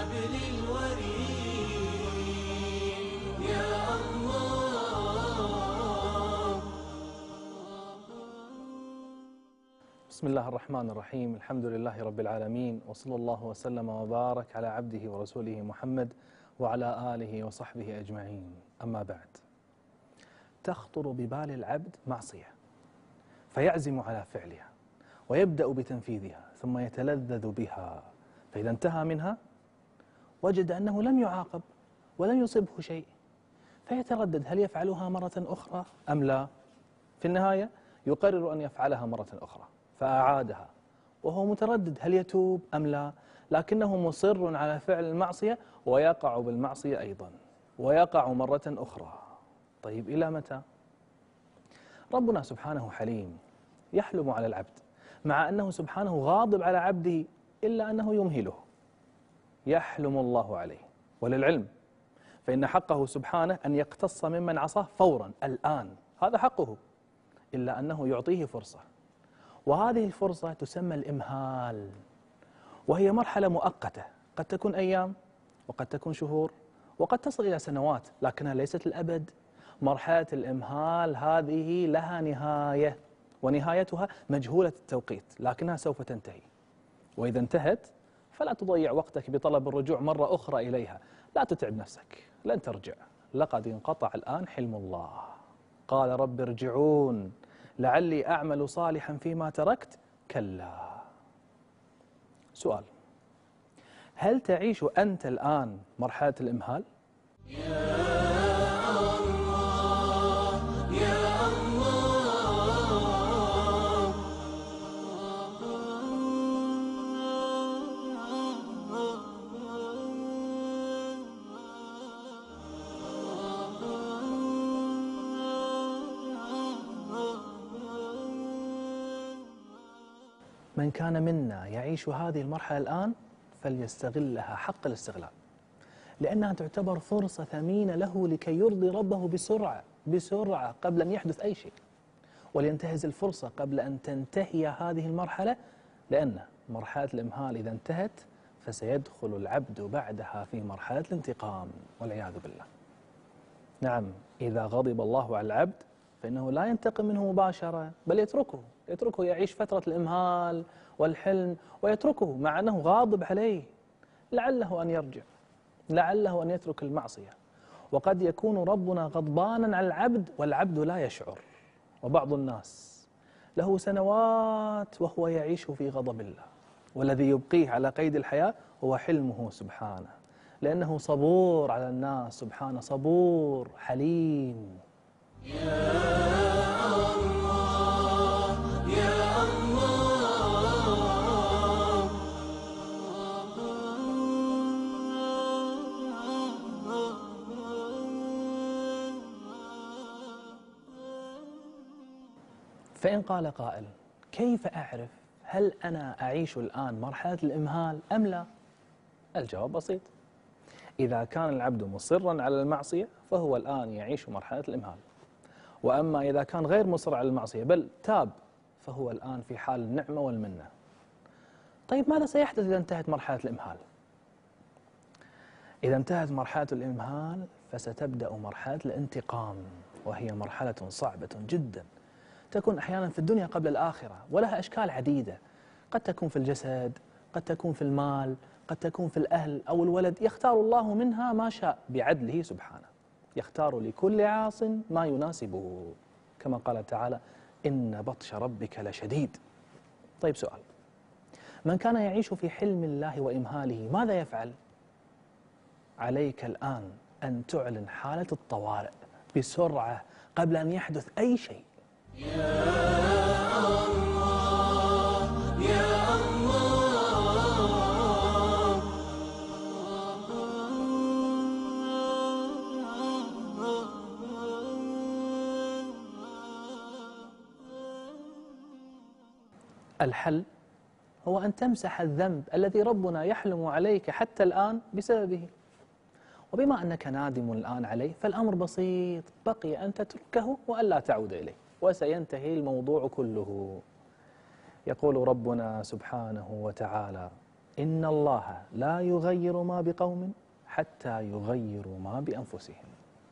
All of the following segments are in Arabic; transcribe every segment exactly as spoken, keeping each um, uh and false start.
حبل الوريد يا الله. بسم الله الرحمن الرحيم. الحمد لله رب العالمين، وصلى الله وسلم وبارك على عبده ورسوله محمد وعلى آله وصحبه أجمعين. أما بعد، تخطر ببال العبد معصية فيعزم على فعلها ويبدأ بتنفيذها ثم يتلذذ بها، فإذا انتهى منها وجد أنه لم يعاقب ولم يصبه شيء، فيتردد هل يفعلها مرة أخرى أم لا. في النهاية يقرر أن يفعلها مرة أخرى فأعادها وهو متردد هل يتوب أم لا، لكنه مصر على فعل المعصية ويقع بالمعصية أيضا ويقع مرة أخرى. طيب إلى متى؟ ربنا سبحانه حليم يحلم على العبد، مع أنه سبحانه غاضب على عبده إلا أنه يمهله، يحلم الله عليه. وللعلم فإن حقه سبحانه أن يقتص ممن عصاه فورا الآن، هذا حقه، إلا أنه يعطيه فرصة، وهذه الفرصة تسمى الإمهال، وهي مرحلة مؤقتة قد تكون أيام وقد تكون شهور وقد تصل إلى سنوات، لكنها ليست الأبد. مرحلة الإمهال هذه لها نهاية، ونهايتها مجهولة التوقيت، لكنها سوف تنتهي. وإذا انتهت فلا تضيع وقتك بطلب الرجوع مرة أخرى إليها، لا تتعب نفسك، لن ترجع، لقد انقطع الآن حلم الله. قال رب ارجعون لعلي أعمل صالحا فيما تركت كلا. سؤال: هل تعيش أنت الآن مرحلة الإمهال؟ من كان منا يعيش هذه المرحلة الآن فليستغلها حق الاستغلال، لأنها تعتبر فرصة ثمينة له لكي يرضي ربه بسرعة بسرعة قبل أن يحدث أي شيء، ولينتهز الفرصة قبل أن تنتهي هذه المرحلة، لأن مرحلة الإمهال إذا انتهت فسيدخل العبد بعدها في مرحلة الانتقام والعياذ بالله. نعم، إذا غضب الله على العبد فإنه لا ينتقم منه مباشرة، بل يتركه يتركه يعيش فترة الإمهال والحلم ويتركه مع أنه غاضب عليه، لعله أن يرجع، لعله أن يترك المعصية. وقد يكون ربنا غضبانا على العبد والعبد لا يشعر. وبعض الناس له سنوات وهو يعيش في غضب الله، والذي يبقيه على قيد الحياة هو حلمه سبحانه، لأنه صبور على الناس سبحانه، صبور حليم. يا الله يا الله. فإن قال قائل: كيف أعرف هل أنا أعيش الآن مرحلة الإمهال أم لا؟ الجواب بسيط: إذا كان العبد مصرا على المعصية فهو الآن يعيش مرحلة الإمهال، وأما إذا كان غير مصر على المعصية بل تاب فهو الآن في حال النعمة والمنة. طيب ماذا سيحدث إذا انتهت مرحلة الإمهال؟ إذا انتهت مرحلة الإمهال فستبدأ مرحلة الانتقام، وهي مرحلة صعبة جدا، تكون أحيانا في الدنيا قبل الآخرة، ولها أشكال عديدة، قد تكون في الجسد، قد تكون في المال، قد تكون في الأهل أو الولد، يختار الله منها ما شاء بعدله سبحانه، يختار لكل عاص ما يناسبه، كما قال تعالى: إن بطش ربك لشديد. طيب سؤال: من كان يعيش في حلم الله وإمهاله ماذا يفعل؟ عليك الآن أن تعلن حالة الطوارئ بسرعة قبل أن يحدث أي شيء. يا الله يا الله. الحل هو أن تمسح الذنب الذي ربنا يحلم عليك حتى الآن بسببه، وبما أنك نادم الآن عليه فالأمر بسيط، بقي أن تتركه وألا تعود إليه وسينتهي الموضوع كله. يقول ربنا سبحانه وتعالى: إن الله لا يغير ما بقوم حتى يغيروا ما بأنفسهم.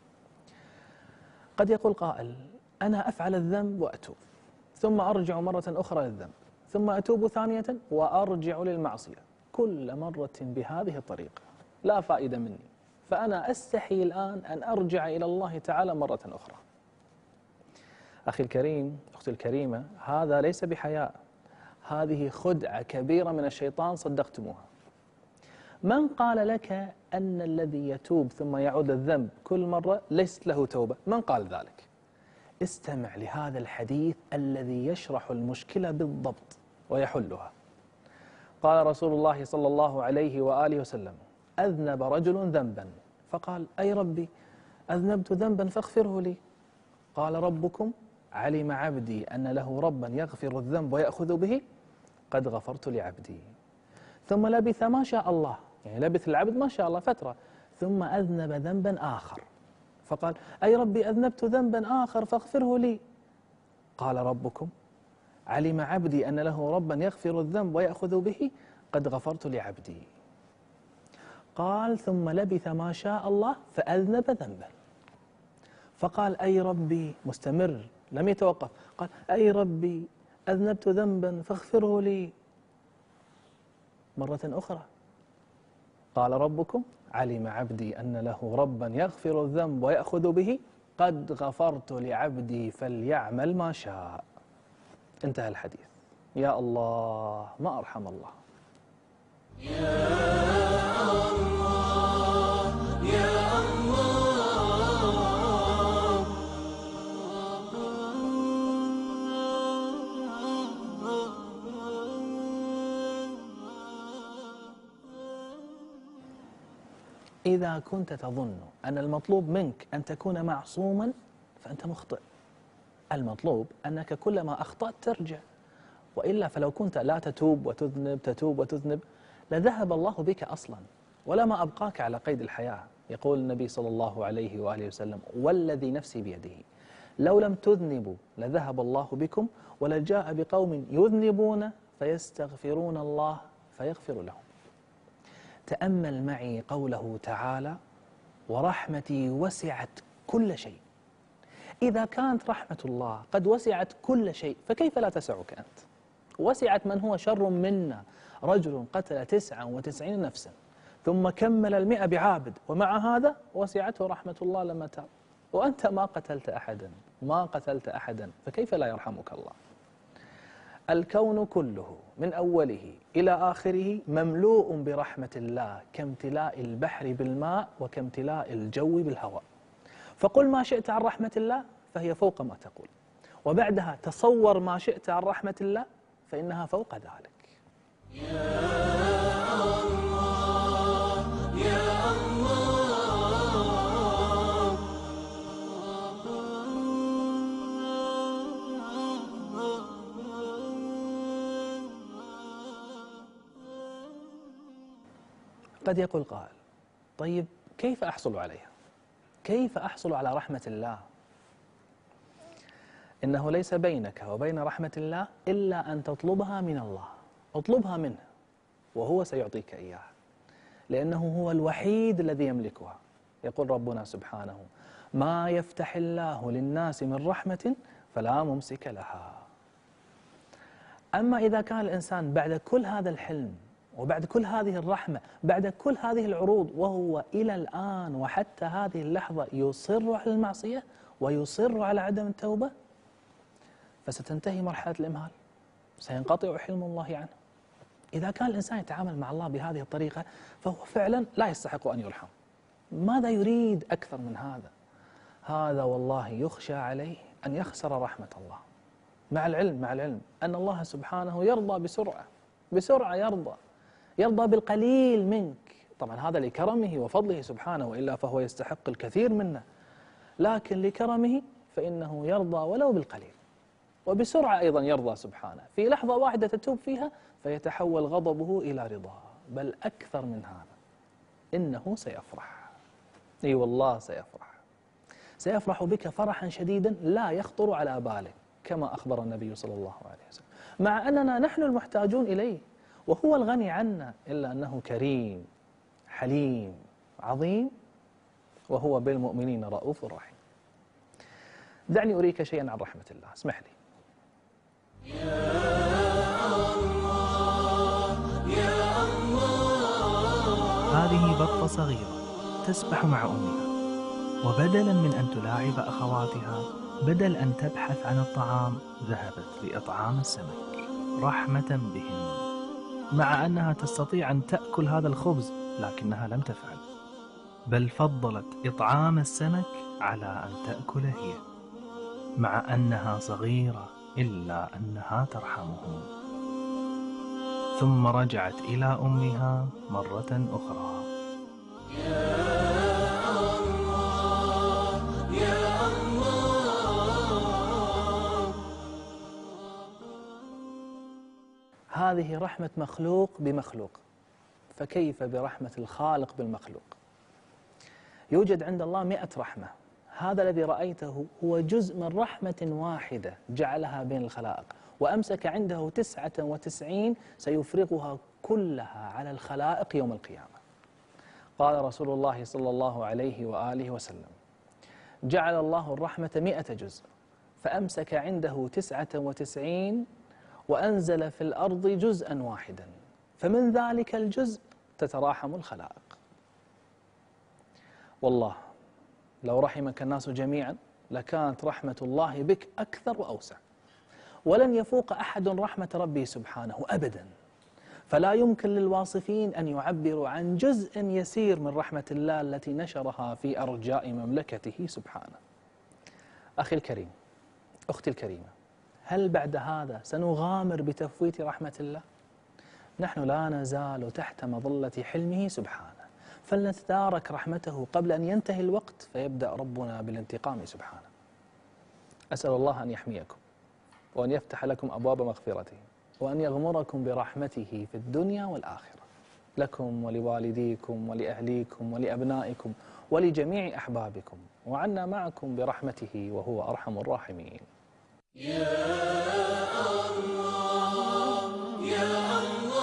قد يقول قائل: أنا أفعل الذنب وأتوب، ثم أرجع مرة أخرى للذنب، ثم أتوب ثانية وأرجع للمعصية، كل مرة بهذه الطريقة، لا فائدة مني، فأنا أستحي الآن أن أرجع إلى الله تعالى مرة أخرى. أخي الكريم، أختي الكريمة، هذا ليس بحياء، هذه خدعة كبيرة من الشيطان صدقتموها. من قال لك أن الذي يتوب ثم يعود الذنب كل مرة ليست له توبة؟ من قال ذلك؟ استمع لهذا الحديث الذي يشرح المشكلة بالضبط ويحلها. قال رسول الله صلى الله عليه وآله وسلم: أذنب رجل ذنبا فقال: أي ربي أذنبت ذنبا فاغفره لي. قال: ربكم علم عبدي أن له ربا يغفر الذنب ويأخذ به، قد غفرت لعبدي. ثم لبث ما شاء الله، يعني لبث العبد ما شاء الله فترة، ثم أذنب ذنبا آخر فقال: أي ربي أذنبت ذنبا آخر فاغفره لي. قال: ربكم علم عبدي أن له ربا يغفر الذنب ويأخذ به، قد غفرت لعبدي. قال: ثم لبث ما شاء الله فأذنب ذنبا فقال: أي ربي، مستمر لم يتوقف، قال: أي ربي أذنبت ذنبا فاغفره لي. مرة أخرى قال: ربكم علم عبدي أن له ربا يغفر الذنب ويأخذ به، قد غفرت لعبدي فليعمل ما شاء. انتهى الحديث. يا الله، ما أرحم الله. إذا كنت تظن أن المطلوب منك أن تكون معصوما فأنت مخطئ. المطلوب أنك كلما أخطأت ترجع، وإلا فلو كنت لا تتوب وتذنب تتوب وتذنب لذهب الله بك أصلا ولما أبقاك على قيد الحياة. يقول النبي صلى الله عليه وآله وسلم: والذي نفسي بيده لو لم تذنبوا لذهب الله بكم ولجاء بقوم يذنبون فيستغفرون الله فيغفر لهم. تأمل معي قوله تعالى: ورحمتي وسعت كل شيء. إذا كانت رحمة الله قد وسعت كل شيء فكيف لا تسعك أنت؟ وسعت من هو شر منا، رجل قتل تسعا وتسعين نفسا ثم كمل المئة بعابد، ومع هذا وسعته رحمة الله لما تاب، وأنت ما قتلت أحدا ما قتلت أحدا فكيف لا يرحمك الله؟ الكون كله من أوله إلى آخره مملوء برحمة الله، كامتلاء البحر بالماء وكامتلاء الجو بالهواء. فقل ما شئت عن رحمة الله فهي فوق ما تقول، وبعدها تصور ما شئت عن رحمة الله فإنها فوق ذلك. قد يقول قائل: طيب كيف أحصل عليها؟ كيف أحصل على رحمة الله؟ إنه ليس بينك وبين رحمة الله إلا أن تطلبها من الله. اطلبها منه وهو سيعطيك إياها، لأنه هو الوحيد الذي يملكها. يقول ربنا سبحانه: ما يفتح الله للناس من رحمة فلا ممسك لها. أما إذا كان الإنسان بعد كل هذا الحلم وبعد كل هذه الرحمة، بعد كل هذه العروض، وهو إلى الآن وحتى هذه اللحظة يصر على المعصية ويصر على عدم التوبة، فستنتهي مرحلة الإمهال، سينقطع حلم الله عنه. إذا كان الإنسان يتعامل مع الله بهذه الطريقة فهو فعلا لا يستحق أن يرحم. ماذا يريد أكثر من هذا؟ هذا والله يخشى عليه أن يخسر رحمة الله، مع العلم مع العلم أن الله سبحانه يرضى بسرعة بسرعة يرضى يرضى بالقليل منك. طبعا هذا لكرمه وفضله سبحانه، وإلا فهو يستحق الكثير منا، لكن لكرمه فإنه يرضى ولو بالقليل، وبسرعة أيضا يرضى سبحانه. في لحظة واحدة تتوب فيها فيتحول غضبه إلى رضا، بل أكثر من هذا، إنه سيفرح. أي والله سيفرح سيفرح بك فرحا شديدا لا يخطر على بالك، كما أخبر النبي صلى الله عليه وسلم، مع أننا نحن المحتاجون إليه، وهو الغني عنا، إلا أنه كريم حليم عظيم، وهو بالمؤمنين رؤوف رحيم. دعني أريك شيئا عن رحمة الله، اسمح لي. هذه بطة صغيرة تسبح مع أمها، وبدلا من أن تلاعب أخواتها، بدل أن تبحث عن الطعام، ذهبت لإطعام السمك رحمة بهم، مع أنها تستطيع أن تأكل هذا الخبز، لكنها لم تفعل، بل فضلت إطعام السمك على أن تأكل هي، مع أنها صغيرة إلا أنها ترحمهم. ثم رجعت إلى أمها مرة أخرى. هذه رحمة مخلوق بمخلوق، فكيف برحمة الخالق بالمخلوق؟ يوجد عند الله مئة رحمة، هذا الذي رأيته هو جزء من رحمة واحدة جعلها بين الخلائق، وأمسك عنده تسعة وتسعين سيفرغها كلها على الخلائق يوم القيامة. قال رسول الله صلى الله عليه وآله وسلم: جعل الله الرحمة مئة جزء، فأمسك عنده تسعة وتسعين وأنزل في الأرض جزءا واحدا، فمن ذلك الجزء تتراحم الخلائق. والله لو رحمك الناس جميعا لكانت رحمة الله بك أكثر وأوسع، ولن يفوق أحد رحمة ربه سبحانه أبدا، فلا يمكن للواصفين أن يعبروا عن جزء يسير من رحمة الله التي نشرها في أرجاء مملكته سبحانه. أخي الكريم، أختي الكريمة، هل بعد هذا سنغامر بتفويت رحمة الله؟ نحن لا نزال تحت مظلة حلمه سبحانه، فلنتدارك رحمته قبل أن ينتهي الوقت فيبدأ ربنا بالانتقام سبحانه. أسأل الله أن يحميكم، وأن يفتح لكم أبواب مغفرته، وأن يغمركم برحمته في الدنيا والآخرة، لكم ولوالديكم ولأهليكم ولأبنائكم ولجميع أحبابكم، وعنا معكم برحمته وهو أرحم الراحمين. يا الله يا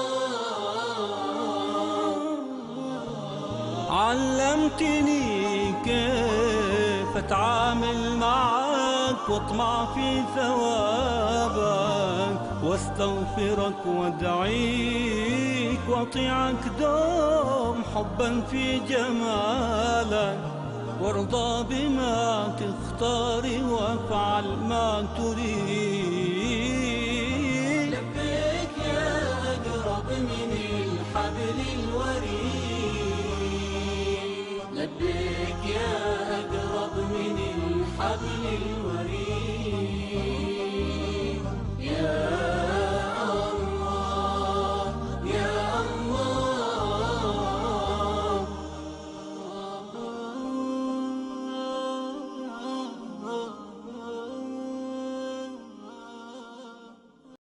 الله، علمتني كيف أتعامل معك واطمع في ثوابك، واستغفرك وادعيك واطيعك دوم حبا في جمالك، وارضى بما تختار وافعل ما تريد. لبيك يا أقرب من الحبل الوريد، لبيك يا أقرب من الحبل الوريد.